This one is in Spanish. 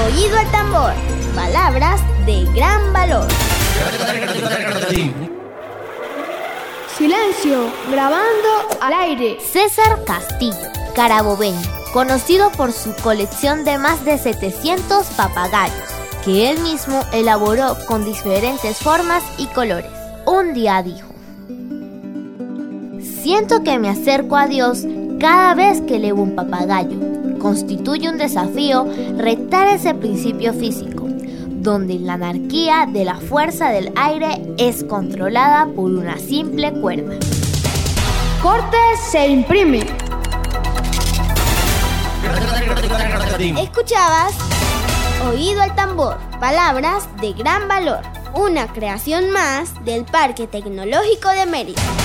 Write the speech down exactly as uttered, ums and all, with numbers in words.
Oído al tambor, palabras de gran valor. Silencio, grabando al aire. César Castillo, carabobeño, conocido por su colección de más de setecientos papagayos, que él mismo elaboró con diferentes formas y colores. Un día dijo: siento que me acerco a Dios cada vez que leo un papagayo. Constituye un desafío retar ese principio físico, donde la anarquía de la fuerza del aire es controlada por una simple cuerda. Corte se imprime. Escuchabas Oído al tambor, palabras de gran valor, una creación más del Parque Tecnológico de Mérida.